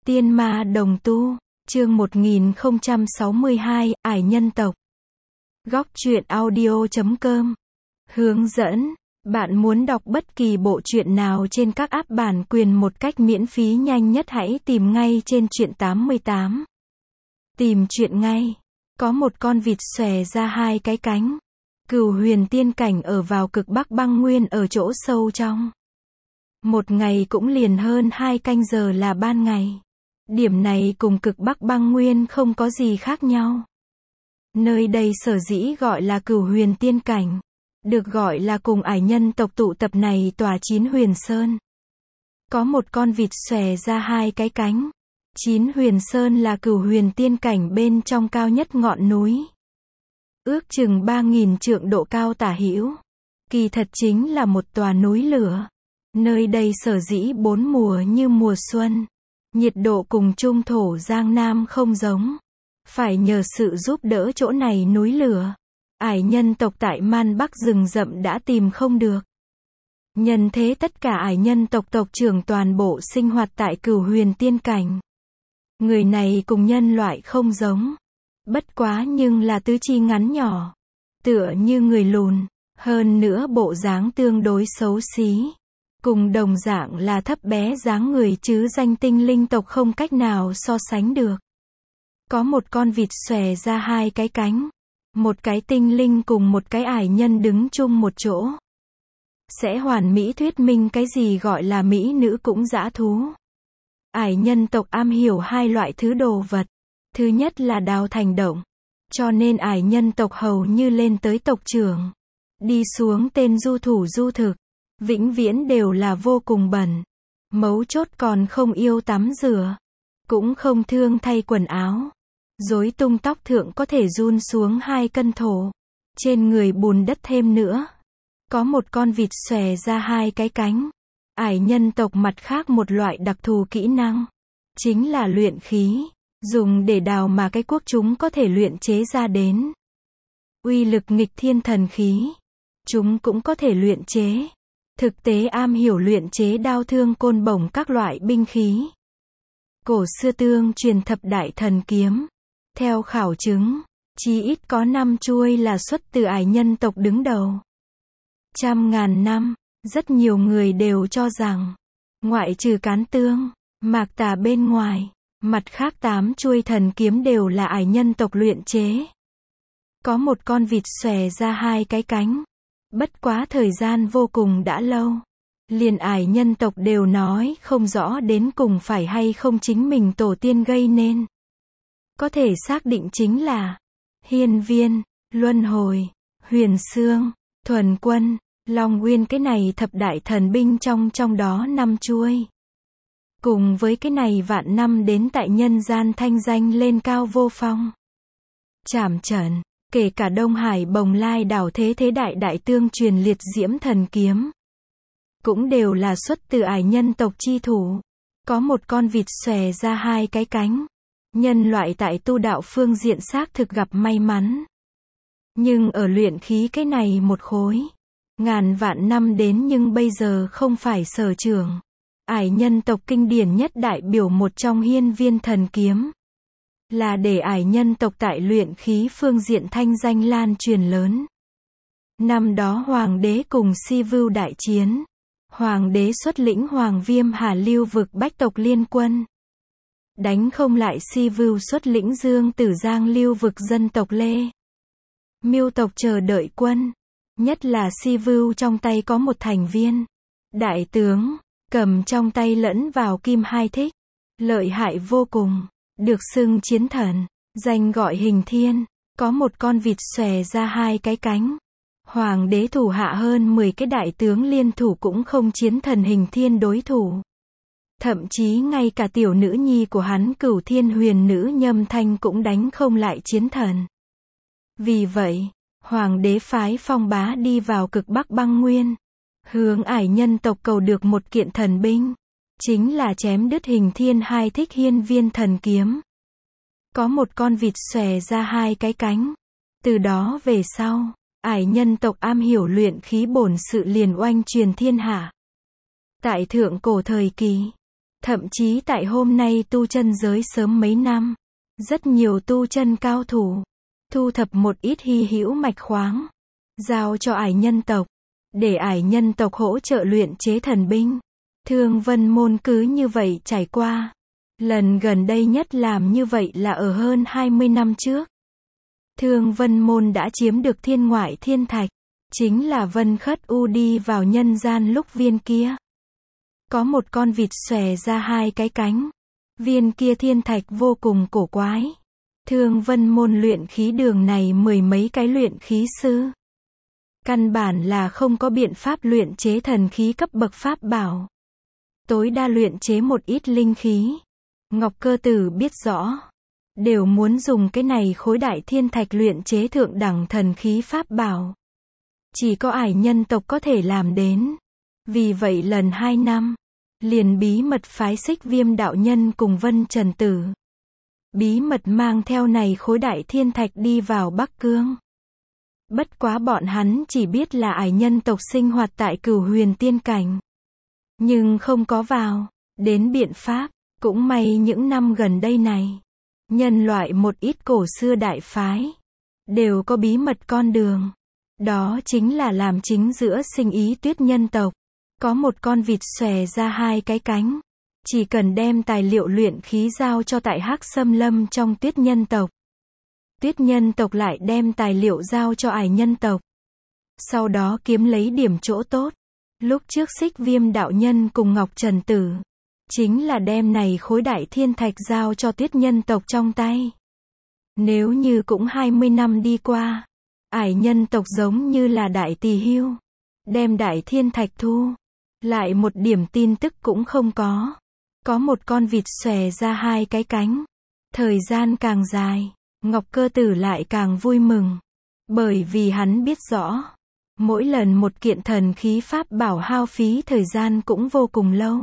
Tiên ma đồng tu, chương 1062, ải nhân tộc. Góc truyện audio.com. Hướng dẫn, bạn muốn đọc bất kỳ bộ truyện nào trên các app bản quyền một cách miễn phí nhanh nhất hãy tìm ngay trên truyện 88. Tìm truyện ngay. Có một con vịt xòe ra hai cái cánh. Cửu huyền tiên cảnh ở vào cực bắc băng nguyên ở chỗ sâu trong. Một ngày cũng liền hơn 2 canh giờ là ban ngày. Điểm này cùng cực bắc băng nguyên không có gì khác nhau. Nơi đây sở dĩ gọi là cửu huyền tiên cảnh, được gọi là cùng ải nhân tộc tụ tập này tòa Chín Huyền Sơn. Có một con vịt xòe ra hai cái cánh. Chín Huyền Sơn là cửu huyền tiên cảnh bên trong cao nhất ngọn núi. Ước chừng 3.000 trượng độ cao tả hữu. Kỳ thật chính là một tòa núi lửa. Nơi đây sở dĩ bốn mùa như mùa xuân. Nhiệt độ cùng trung thổ Giang Nam không giống. Phải nhờ sự giúp đỡ chỗ này núi lửa. Ải nhân tộc tại Man Bắc rừng rậm đã tìm không được. Nhân thế tất cả ải nhân tộc tộc trưởng toàn bộ sinh hoạt tại cửu huyền tiên cảnh. Người này cùng nhân loại không giống. Bất quá nhưng là tứ chi ngắn nhỏ. Tựa như người lùn. Hơn nữa bộ dáng tương đối xấu xí. Cùng đồng dạng là thấp bé dáng người chứ danh tinh linh tộc không cách nào so sánh được. Có một con vịt xòe ra hai cái cánh. Một cái tinh linh cùng một cái ải nhân đứng chung một chỗ. Sẽ hoàn mỹ thuyết minh cái gì gọi là mỹ nữ cũng dã thú. Ải nhân tộc am hiểu hai loại thứ đồ vật. Thứ nhất là đào thành động. Cho nên ải nhân tộc hầu như lên tới tộc trưởng. Đi xuống tên du thủ du thực. Vĩnh viễn đều là vô cùng bẩn. Mấu chốt còn không yêu tắm rửa. Cũng không thương thay quần áo. Rối tung tóc thượng có thể run xuống 2 cân thổ. Trên người bùn đất thêm nữa. Có một con vịt xòe ra hai cái cánh. Ải nhân tộc mặt khác một loại đặc thù kỹ năng. Chính là luyện khí. Dùng để đào mà cái quốc chúng có thể luyện chế ra đến. Uy lực nghịch thiên thần khí. Chúng cũng có thể luyện chế. Thực tế am hiểu luyện chế đao thương côn bổng các loại binh khí. Cổ xưa tương truyền thập đại thần kiếm. Theo khảo chứng, chí ít có 5 chuôi là xuất từ ải nhân tộc đứng đầu. Trăm ngàn năm, rất nhiều người đều cho rằng, ngoại trừ cán tương, mạc tà bên ngoài, mặt khác 8 chuôi thần kiếm đều là ải nhân tộc luyện chế. Có một con vịt xòe ra hai cái cánh. Bất quá thời gian vô cùng đã lâu. Liền ải nhân tộc đều nói không rõ đến cùng phải hay không chính mình tổ tiên gây nên. Có thể xác định chính là Hiên Viên, Luân Hồi, Huyền Xương, Thuần Quân, Long Nguyên cái này thập đại thần binh trong đó 5 chuôi. Cùng với cái này vạn năm đến tại nhân gian thanh danh lên cao vô phong. Trảm trận. Kể cả Đông Hải Bồng Lai đảo thế đại tương truyền liệt diễm thần kiếm. Cũng đều là xuất từ ải nhân tộc chi thủ. Có một con vịt xòe ra hai cái cánh. Nhân loại tại tu đạo phương diện xác thực gặp may mắn. Nhưng ở luyện khí cái này một khối. Ngàn vạn năm đến nhưng bây giờ không phải sở trường. Ải nhân tộc kinh điển nhất đại biểu một trong Hiên Viên thần kiếm. Là để ải nhân tộc tại luyện khí phương diện thanh danh lan truyền lớn. Năm đó hoàng đế cùng Si Vưu đại chiến. Hoàng đế xuất lĩnh Hoàng Viêm Hà lưu vực bách tộc liên quân. Đánh không lại Si Vưu xuất lĩnh Dương Tử Giang lưu vực dân tộc Lê. Miêu tộc chờ đợi quân. Nhất là Si Vưu trong tay có một thành viên. Đại tướng, cầm trong tay lẫn vào kim hai thích. Lợi hại vô cùng. Được xưng chiến thần, danh gọi Hình Thiên, có một con vịt xòe ra hai cái cánh. Hoàng đế thủ hạ hơn 10 cái đại tướng liên thủ cũng không chiến thần Hình Thiên đối thủ. Thậm chí ngay cả tiểu nữ nhi của hắn Cửu Thiên Huyền Nữ Nhâm Thanh cũng đánh không lại chiến thần. Vì vậy, hoàng đế phái Phong Bá đi vào cực bắc băng nguyên. Hướng ải nhân tộc cầu được một kiện thần binh. Chính là chém đứt Hình Thiên hai thích Hiên Viên thần kiếm. Có một con vịt xòe ra hai cái cánh. Từ đó về sau, ải nhân tộc am hiểu luyện khí bổn sự liền oanh truyền thiên hạ. Tại thượng cổ thời kỳ, Thậm chí tại hôm nay tu chân giới sớm mấy năm, rất nhiều tu chân cao thủ thu thập một ít hy hữu mạch khoáng, giao cho ải nhân tộc, để ải nhân tộc hỗ trợ luyện chế thần binh. Thương Vân Môn cứ như vậy trải qua. Lần gần đây nhất làm như vậy là ở hơn 20 năm trước. Thương Vân Môn đã chiếm được thiên ngoại thiên thạch, chính là Vân Khất U đi vào nhân gian lúc viên kia có một con vịt xòe ra hai cái cánh. Viên kia thiên thạch vô cùng cổ quái. Thương Vân Môn luyện khí đường này mười mấy cái luyện khí sư, căn bản là không có biện pháp luyện chế thần khí cấp bậc pháp bảo. Tối đa luyện chế một ít linh khí. Ngọc Cơ Tử biết rõ, đều muốn dùng cái này khối đại thiên thạch luyện chế thượng đẳng thần khí pháp bảo. Chỉ có ải nhân tộc có thể làm đến. Vì vậy lần 2 năm, liền bí mật phái Xích Viêm đạo nhân cùng Vân Trần Tử, bí mật mang theo này khối đại thiên thạch đi vào Bắc Cương. Bất quá bọn hắn chỉ biết là ải nhân tộc sinh hoạt tại Cửu Huyền Tiên Cảnh, nhưng không có vào đến biện pháp. Cũng may những năm gần đây này, nhân loại một ít cổ xưa đại phái đều có bí mật con đường. Đó chính là làm chính giữa sinh ý tuyết nhân tộc. Có một con vịt xòe ra hai cái cánh. Chỉ cần đem tài liệu luyện khí giao cho tại Hắc Xâm Lâm trong tuyết nhân tộc. Tuyết nhân tộc lại đem tài liệu giao cho ải nhân tộc. Sau đó kiếm lấy điểm chỗ tốt. Lúc trước Xích Viêm đạo nhân cùng Ngọc Trần Tử, chính là đem này khối đại thiên thạch giao cho tuyết nhân tộc trong tay. Nếu như cũng 20 năm đi qua, ải nhân tộc giống như là đại tỳ hưu, đem đại thiên thạch thu, lại một điểm tin tức cũng không có. Có một con vịt xòe ra hai cái cánh. Thời gian càng dài, Ngọc Cơ Tử lại càng vui mừng. Bởi vì hắn biết rõ, mỗi lần một kiện thần khí pháp bảo hao phí thời gian cũng vô cùng lâu.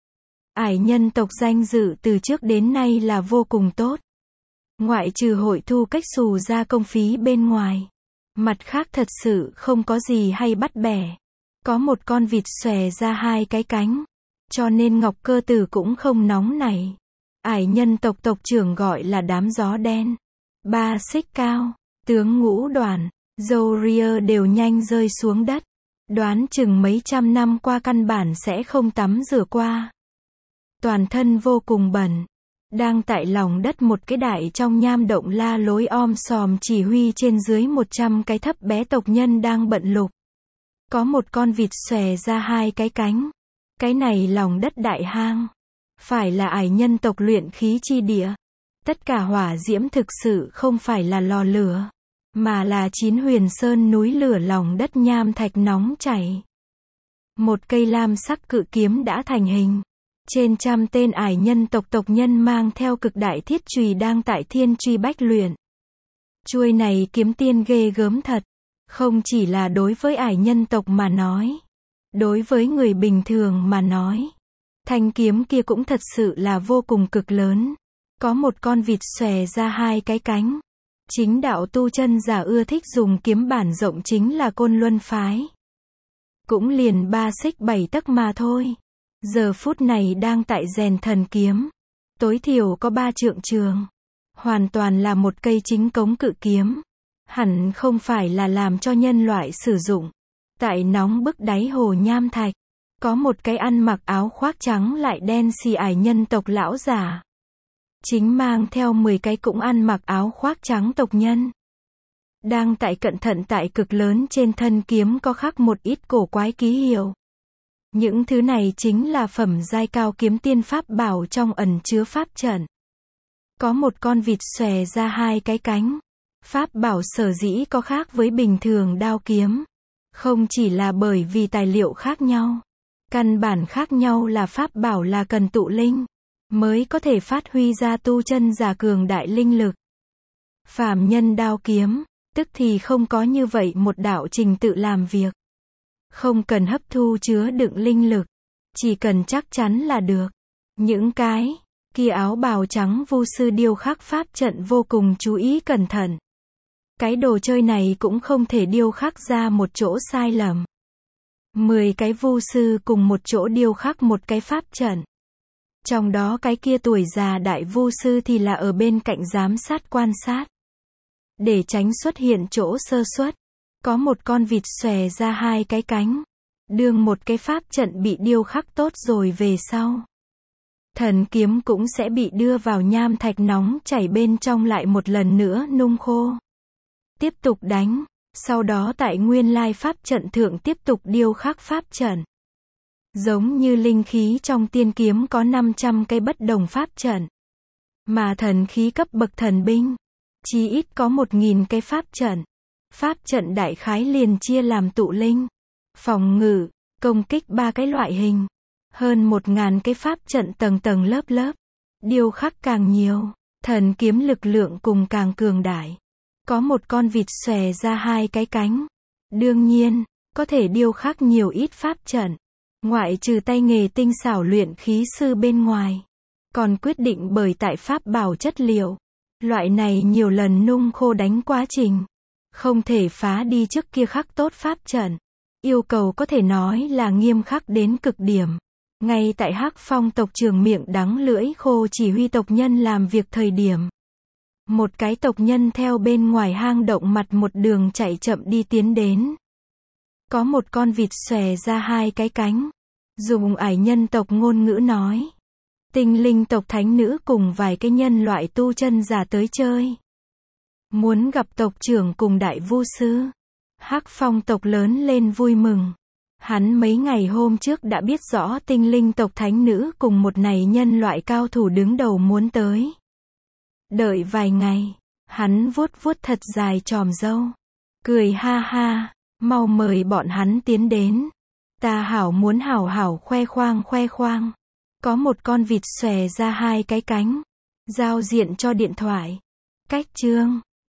Ải nhân tộc danh dự từ trước đến nay là vô cùng tốt. Ngoại trừ hội thu cách xù ra công phí bên ngoài, mặt khác thật sự không có gì hay bắt bẻ. Có một con vịt xòe ra hai cái cánh, cho nên Ngọc Cơ Tử cũng không nóng nảy. Ải nhân tộc tộc trưởng gọi là đám gió đen, 3 xích cao, tướng Ngũ Đoàn, Zoria đều nhanh rơi xuống đất. Đoán chừng mấy trăm năm qua căn bản sẽ không tắm rửa qua. Toàn thân vô cùng bẩn. Đang tại lòng đất một cái đại trong nham động la lối om sòm chỉ huy trên dưới 100 cái thấp bé tộc nhân đang bận lục. Có một con vịt xòe ra hai cái cánh. Cái này lòng đất đại hang, phải là ải nhân tộc luyện khí chi địa. Tất cả hỏa diễm thực sự không phải là lò lửa, mà là Chín Huyền Sơn núi lửa lòng đất nham thạch nóng chảy. Một cây lam sắc cự kiếm đã thành hình. Trên trăm tên ải nhân tộc tộc nhân mang theo cực đại thiết chùy đang tại thiên truy bách luyện. Chuôi này kiếm tiên ghê gớm thật. Không chỉ là đối với ải nhân tộc mà nói. Đối với người bình thường mà nói. Thanh kiếm kia cũng thật sự là vô cùng cực lớn. Có một con vịt xòe ra hai cái cánh. Chính đạo tu chân giả ưa thích dùng kiếm bản rộng chính là Côn Luân phái. Cũng liền 3 xích 7 tấc mà thôi. Giờ phút này đang tại rèn thần kiếm. Tối thiểu có 3 trượng trường. Hoàn toàn là một cây chính cống cự kiếm. Hẳn không phải là làm cho nhân loại sử dụng. Tại nóng bức đáy hồ nham thạch, có một cái ăn mặc áo khoác trắng lại đen xì ải nhân tộc lão giả. Chính mang theo 10 cái cũng ăn mặc áo khoác trắng tộc nhân. Đang tại cẩn thận tại cực lớn trên thân kiếm có khắc một ít cổ quái ký hiệu. Những thứ này chính là phẩm giai cao kiếm tiên pháp bảo trong ẩn chứa pháp trận. Có một con vịt xòe ra hai cái cánh. Pháp bảo sở dĩ có khác với bình thường đao kiếm. Không chỉ là bởi vì tài liệu khác nhau. Căn bản khác nhau là pháp bảo là cần tụ linh, mới có thể phát huy ra tu chân giả cường đại linh lực. Phàm nhân đao kiếm, tức thì không có như vậy một đạo trình tự làm việc. Không cần hấp thu chứa đựng linh lực. Chỉ cần chắc chắn là được. Những cái kia áo bào trắng vu sư điêu khắc pháp trận vô cùng chú ý cẩn thận. Cái đồ chơi này cũng không thể điêu khắc ra một chỗ sai lầm. 10 cái vu sư cùng một chỗ điêu khắc một cái pháp trận. Trong đó cái kia tuổi già đại vu sư thì là ở bên cạnh giám sát quan sát. Để tránh xuất hiện chỗ sơ suất, có một con vịt xòe ra hai cái cánh. Đương một cái pháp trận bị điêu khắc tốt rồi về sau, thần kiếm cũng sẽ bị đưa vào nham thạch nóng chảy bên trong lại một lần nữa nung khô. Tiếp tục đánh, sau đó tại nguyên lai pháp trận thượng tiếp tục điêu khắc pháp trận. Giống như linh khí trong tiên kiếm có 500 cái bất đồng pháp trận. Mà thần khí cấp bậc thần binh, chí ít có 1000 cái pháp trận. Pháp trận đại khái liền chia làm tụ linh, phòng ngự, công kích 3 cái loại hình. Hơn 1000 cái pháp trận tầng tầng lớp lớp. Điêu khắc càng nhiều, thần kiếm lực lượng cùng càng cường đại. Có một con vịt xòe ra hai cái cánh. Đương nhiên, có thể điêu khắc nhiều ít pháp trận. Ngoại trừ tay nghề tinh xảo luyện khí sư bên ngoài. Còn quyết định bởi tại pháp bảo chất liệu. Loại này nhiều lần nung khô đánh quá trình. Không thể phá đi trước kia khắc tốt pháp trận. Yêu cầu có thể nói là nghiêm khắc đến cực điểm. Ngay tại Hắc Phong tộc trưởng miệng đắng lưỡi khô chỉ huy tộc nhân làm việc thời điểm. Một cái tộc nhân theo bên ngoài hang động mặt một đường chạy chậm đi tiến đến. Có một con vịt xòe ra hai cái cánh. Dùng ải nhân tộc ngôn ngữ nói. Tinh linh tộc thánh nữ cùng vài cái nhân loại tu chân giả tới chơi. Muốn gặp tộc trưởng cùng đại vu sư. Hắc Phong tộc lớn lên vui mừng. Hắn mấy ngày hôm trước đã biết rõ tinh linh tộc thánh nữ cùng một này nhân loại cao thủ đứng đầu muốn tới. Đợi vài ngày, hắn vuốt vuốt thật dài chòm râu. Cười ha ha, mau mời bọn hắn tiến đến. Ta hảo muốn hảo hảo khoe khoang. Có một con vịt xòe ra hai cái cánh. Giao diện cho điện thoại. Cách chương